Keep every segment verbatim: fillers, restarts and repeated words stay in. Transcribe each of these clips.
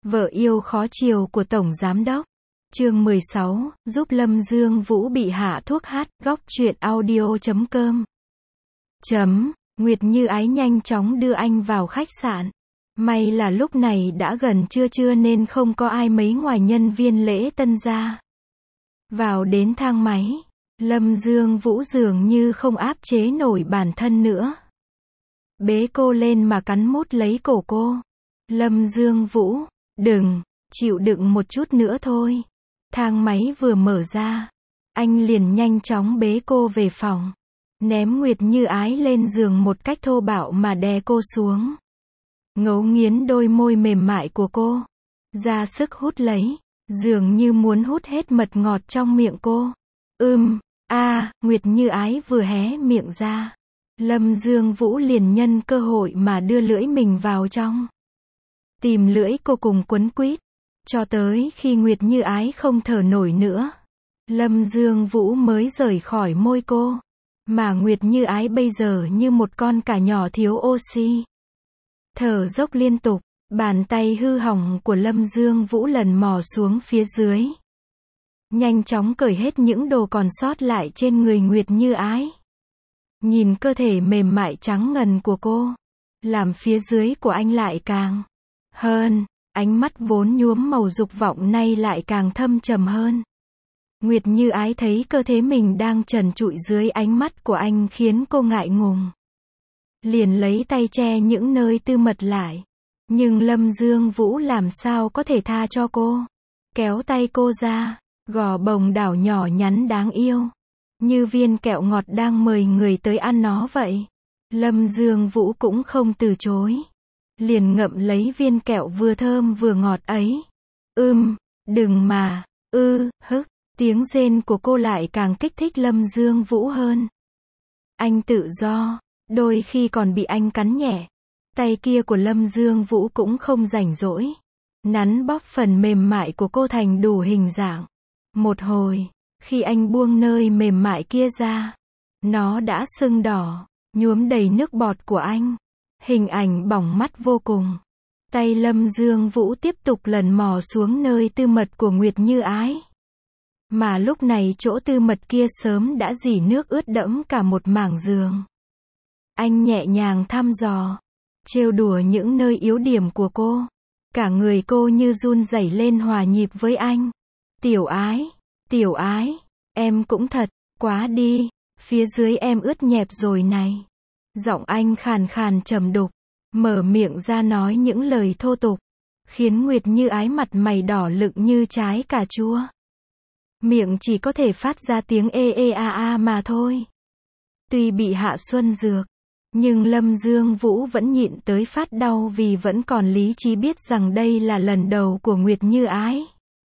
Vợ yêu khó chiều của Tổng Giám đốc. Chương mười sáu, giúp Lâm Dương Vũ bị hạ thuốc hát, góc truyện audio chấm com. Chấm, Nguyệt Như Ái nhanh chóng đưa anh vào khách sạn. May là lúc này đã gần trưa trưa nên không có ai mấy ngoài nhân viên lễ tân gia. Vào đến thang máy, Lâm Dương Vũ dường như không áp chế nổi bản thân nữa. Bế cô lên mà cắn mút lấy cổ cô. Lâm Dương Vũ, đừng, chịu đựng một chút nữa thôi. Thang máy vừa mở ra, anh liền nhanh chóng bế cô về phòng. Ném Nguyệt Như Ái lên giường một cách thô bạo mà đè cô xuống. Ngấu nghiến đôi môi mềm mại của cô. Ra sức hút lấy, dường như muốn hút hết mật ngọt trong miệng cô. Ưm, a, à, Nguyệt Như Ái vừa hé miệng ra. Lâm Dương Vũ liền nhân cơ hội mà đưa lưỡi mình vào trong. Tìm lưỡi cô cùng quấn quýt. Cho tới khi Nguyệt Như Ái không thở nổi nữa, Lâm Dương Vũ mới rời khỏi môi cô. Mà Nguyệt Như Ái bây giờ như một con cà nhỏ thiếu oxy. Thở dốc liên tục, bàn tay hư hỏng của Lâm Dương Vũ lần mò xuống phía dưới. Nhanh chóng cởi hết những đồ còn sót lại trên người Nguyệt Như Ái. Nhìn cơ thể mềm mại trắng ngần của cô, làm phía dưới của anh lại càng hơn, ánh mắt vốn nhuốm màu dục vọng nay lại càng thâm trầm hơn. Nguyệt Như Ái thấy cơ thể mình đang trần trụi dưới ánh mắt của anh khiến cô ngại ngùng. Liền lấy tay che những nơi tư mật lại. Nhưng Lâm Dương Vũ làm sao có thể tha cho cô. Kéo tay cô ra, gò bồng đảo nhỏ nhắn đáng yêu. Như viên kẹo ngọt đang mời người tới ăn nó vậy. Lâm Dương Vũ cũng không từ chối. Liền ngậm lấy viên kẹo vừa thơm vừa ngọt ấy. Ưm, đừng mà, ư, hức. Tiếng rên của cô lại càng kích thích Lâm Dương Vũ hơn. Anh tự do, đôi khi còn bị anh cắn nhẹ. Tay kia của Lâm Dương Vũ cũng không rảnh rỗi. Nắn bóp phần mềm mại của cô thành đủ hình dạng. Một hồi, khi anh buông nơi mềm mại kia ra, nó đã sưng đỏ, nhuốm đầy nước bọt của anh. Hình ảnh bỏng mắt vô cùng. Tay Lâm Dương Vũ tiếp tục lần mò xuống nơi tư mật của Nguyệt Như Ái. Mà lúc này chỗ tư mật kia sớm đã dỉ nước ướt đẫm cả một mảng giường. Anh nhẹ nhàng thăm dò, trêu đùa những nơi yếu điểm của cô. Cả người cô như run rẩy lên hòa nhịp với anh. Tiểu Ái, Tiểu Ái, em cũng thật, quá đi, phía dưới em ướt nhẹp rồi này. Giọng anh khàn khàn trầm đục, mở miệng ra nói những lời thô tục, khiến Nguyệt Như Ái mặt mày đỏ lựng như trái cà chua. Miệng chỉ có thể phát ra tiếng ê ê a a mà thôi. Tuy bị hạ xuân dược, nhưng Lâm Dương Vũ vẫn nhịn tới phát đau vì vẫn còn lý trí biết rằng đây là lần đầu của Nguyệt Như Ái.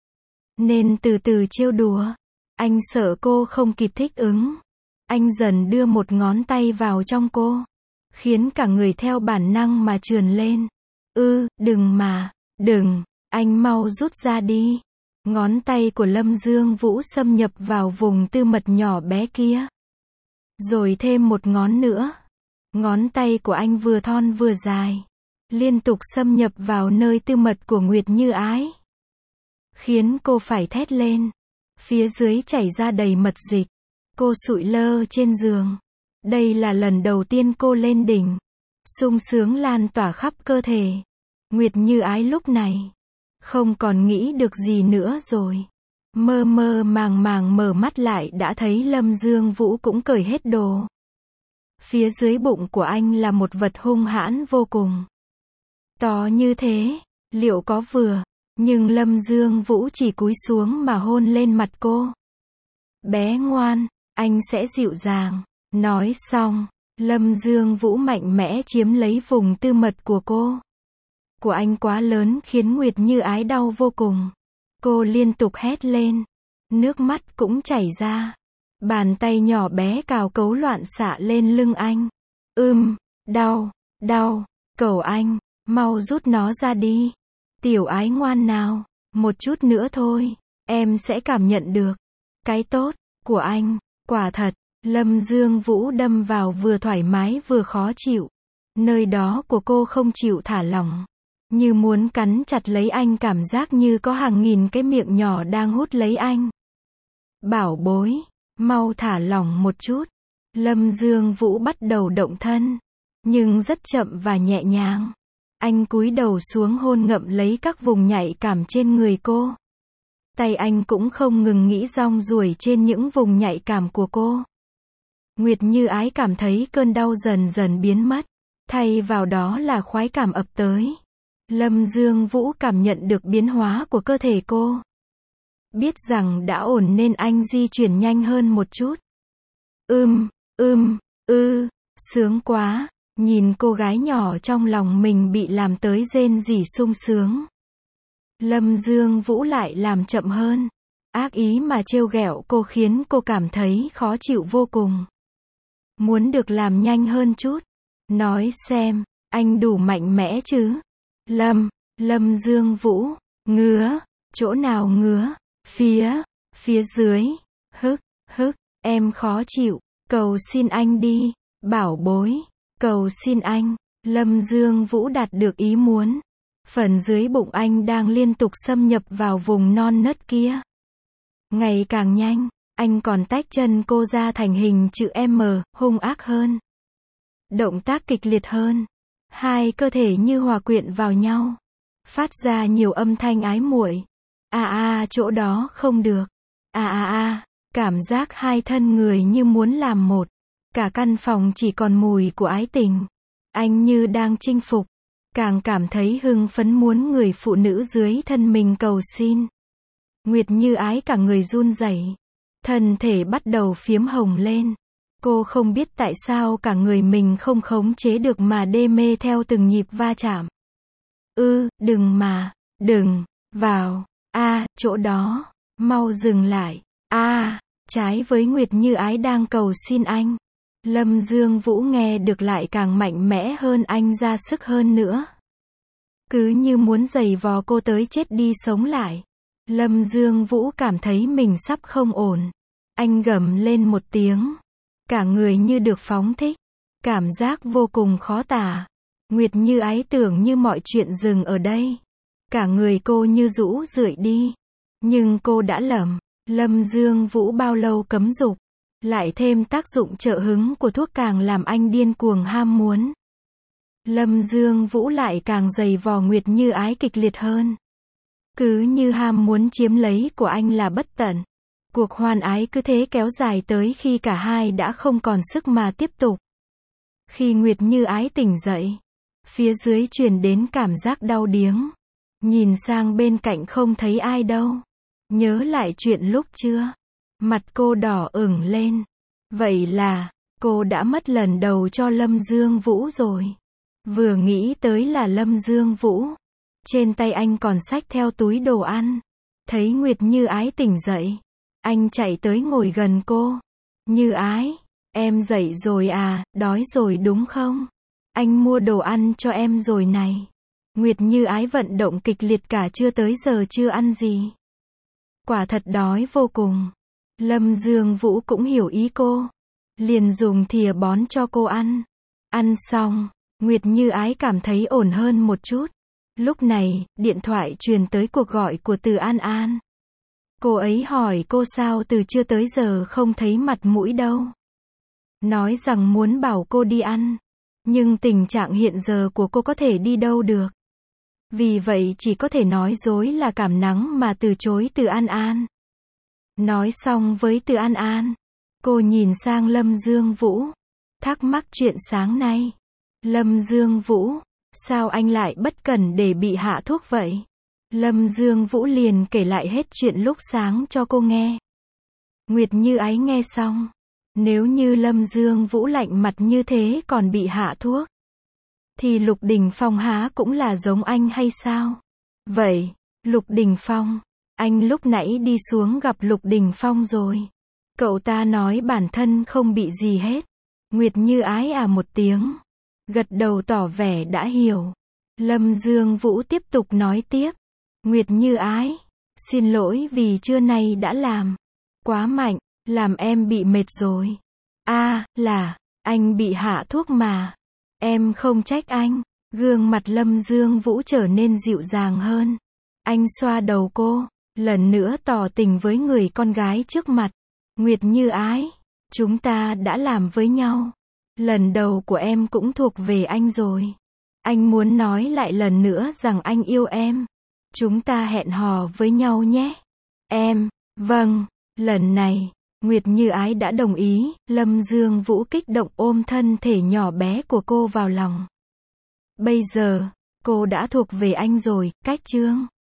Nên từ từ trêu đùa. Anh sợ cô không kịp thích ứng. Anh dần đưa một ngón tay vào trong cô, khiến cả người theo bản năng mà trườn lên. Ư, đừng mà, đừng, anh mau rút ra đi. Ngón tay của Lâm Dương Vũ xâm nhập vào vùng tư mật nhỏ bé kia. Rồi thêm một ngón nữa. Ngón tay của anh vừa thon vừa dài, liên tục xâm nhập vào nơi tư mật của Nguyệt Như Ái. Khiến cô phải thét lên. Phía dưới chảy ra đầy mật dịch. Cô sụi lơ trên giường. Đây là lần đầu tiên cô lên đỉnh. Sung sướng lan tỏa khắp cơ thể. Nguyệt Như Ái lúc này không còn nghĩ được gì nữa rồi. Mơ mơ màng màng mở mắt lại đã thấy Lâm Dương Vũ cũng cởi hết đồ. Phía dưới bụng của anh là một vật hung hãn vô cùng. To như thế, liệu có vừa? Nhưng Lâm Dương Vũ chỉ cúi xuống mà hôn lên mặt cô. Bé ngoan, anh sẽ dịu dàng. Nói xong, Lâm Dương Vũ mạnh mẽ chiếm lấy vùng tư mật của cô. Của anh quá lớn khiến Nguyệt Như Ái đau vô cùng. Cô liên tục hét lên. Nước mắt cũng chảy ra. Bàn tay nhỏ bé cào cấu loạn xạ lên lưng anh. Ưm, đau, đau, cầu anh, mau rút nó ra đi. Tiểu Ái ngoan nào, một chút nữa thôi, em sẽ cảm nhận được cái tốt của anh. Quả thật, Lâm Dương Vũ đâm vào vừa thoải mái vừa khó chịu. Nơi đó của cô không chịu thả lỏng. như muốn cắn chặt lấy anh, cảm giác như có hàng nghìn cái miệng nhỏ đang hút lấy anh. Bảo bối, mau thả lỏng một chút. Lâm Dương Vũ bắt đầu động thân, nhưng rất chậm và nhẹ nhàng. Anh cúi đầu xuống hôn ngậm lấy các vùng nhạy cảm trên người cô. Tay anh cũng không ngừng nghĩ rong ruổi trên những vùng nhạy cảm của cô. Nguyệt Như Ái cảm thấy cơn đau dần dần biến mất, thay vào đó là khoái cảm ập tới. Lâm Dương Vũ cảm nhận được biến hóa của cơ thể cô. Biết rằng đã ổn nên anh di chuyển nhanh hơn một chút. Ưm, ưm, ư, sướng quá, nhìn cô gái nhỏ trong lòng mình bị làm tới rên rỉ sung sướng. Lâm Dương Vũ lại làm chậm hơn. Ác ý mà trêu ghẹo cô khiến cô cảm thấy khó chịu vô cùng. Muốn được làm nhanh hơn chút. Nói xem, anh đủ mạnh mẽ chứ? Lâm, Lâm Dương Vũ, ngứa, chỗ nào ngứa? Phía, phía dưới, hức, hức, em khó chịu, cầu xin anh đi, bảo bối, cầu xin anh. Lâm Dương Vũ đạt được ý muốn. Phần dưới bụng anh đang liên tục xâm nhập vào vùng non nớt kia. Ngày càng nhanh, anh còn tách chân cô ra thành hình chữ M, hung ác hơn. Động tác kịch liệt hơn. Hai cơ thể như hòa quyện vào nhau, phát ra nhiều âm thanh ái muội. A a, chỗ đó không được. A a a, cảm giác hai thân người như muốn làm một. Cả căn phòng chỉ còn mùi của ái tình. Anh như đang chinh phục, càng cảm thấy hưng phấn muốn người phụ nữ dưới thân mình cầu xin. Nguyệt Như Ái cả người run rẩy, thân thể bắt đầu phiếm hồng lên. Cô không biết tại sao cả người mình không khống chế được mà đê mê theo từng nhịp va chạm. Ư, đừng mà, đừng, vào, a, chỗ đó, mau dừng lại, a, trái với Nguyệt Như Ái đang cầu xin anh. Lâm Dương Vũ nghe được lại càng mạnh mẽ hơn, anh ra sức hơn nữa. Cứ như muốn giày vò cô tới chết đi sống lại. Lâm Dương Vũ cảm thấy mình sắp không ổn. Anh gầm lên một tiếng. Cả người như được phóng thích. Cảm giác vô cùng khó tả. Nguyệt Như Ái tưởng như mọi chuyện dừng ở đây. Cả người cô như rũ rượi đi. Nhưng cô đã lầm. Lâm Dương Vũ bao lâu cấm dục. Lại thêm tác dụng trợ hứng của thuốc càng làm anh điên cuồng ham muốn. Lâm Dương Vũ lại càng giày vò Nguyệt Như Ái kịch liệt hơn. Cứ như ham muốn chiếm lấy của anh là bất tận. Cuộc hoan ái cứ thế kéo dài tới khi cả hai đã không còn sức mà tiếp tục. Khi Nguyệt Như Ái tỉnh dậy, phía dưới truyền đến cảm giác đau điếng. Nhìn sang bên cạnh không thấy ai đâu. Nhớ lại chuyện lúc trưa. Mặt cô đỏ ửng lên. Vậy là, cô đã mất lần đầu cho Lâm Dương Vũ rồi. Vừa nghĩ tới là Lâm Dương Vũ. Trên tay anh còn xách theo túi đồ ăn. Thấy Nguyệt Như Ái tỉnh dậy. Anh chạy tới ngồi gần cô. Như Ái, em dậy rồi à, đói rồi đúng không? Anh mua đồ ăn cho em rồi này. Nguyệt Như Ái vận động kịch liệt cả trưa tới giờ chưa ăn gì. Quả thật đói vô cùng. Lâm Dương Vũ cũng hiểu ý cô. Liền dùng thìa bón cho cô ăn. Ăn xong, Nguyệt Như Ái cảm thấy ổn hơn một chút. Lúc này, điện thoại truyền tới cuộc gọi của Từ An An. Cô ấy hỏi cô sao từ trưa tới giờ không thấy mặt mũi đâu. Nói rằng muốn bảo cô đi ăn. Nhưng tình trạng hiện giờ của cô có thể đi đâu được. Vì vậy chỉ có thể nói dối là cảm nắng mà từ chối Từ An An. Nói xong với Từ An An, cô nhìn sang Lâm Dương Vũ. Thắc mắc chuyện sáng nay. Lâm Dương Vũ, sao anh lại bất cẩn để bị hạ thuốc vậy? Lâm Dương Vũ liền kể lại hết chuyện lúc sáng cho cô nghe. Nguyệt Như Ái nghe xong. Nếu như Lâm Dương Vũ lạnh mặt như thế còn bị hạ thuốc, thì Lục Đình Phong há cũng là giống anh hay sao? Vậy, Lục Đình Phong, anh lúc nãy đi xuống gặp Lục Đình Phong rồi. Cậu ta nói bản thân không bị gì hết. Nguyệt Như Ái à một tiếng. Gật đầu tỏ vẻ đã hiểu. Lâm Dương Vũ tiếp tục nói tiếp. Nguyệt Như Ái, xin lỗi vì trưa nay đã làm quá mạnh, làm em bị mệt rồi. A, à, là, anh bị hạ thuốc mà. Em không trách anh. Gương mặt Lâm Dương Vũ trở nên dịu dàng hơn. Anh xoa đầu cô, lần nữa tỏ tình với người con gái trước mặt. Nguyệt Như Ái, chúng ta đã làm với nhau. Lần đầu của em cũng thuộc về anh rồi. Anh muốn nói lại lần nữa rằng anh yêu em. Chúng ta hẹn hò với nhau nhé. Em, vâng, lần này, Nguyệt Như Ái đã đồng ý. Lâm Dương Vũ kích động ôm thân thể nhỏ bé của cô vào lòng. Bây giờ, cô đã thuộc về anh rồi, Cách Chương.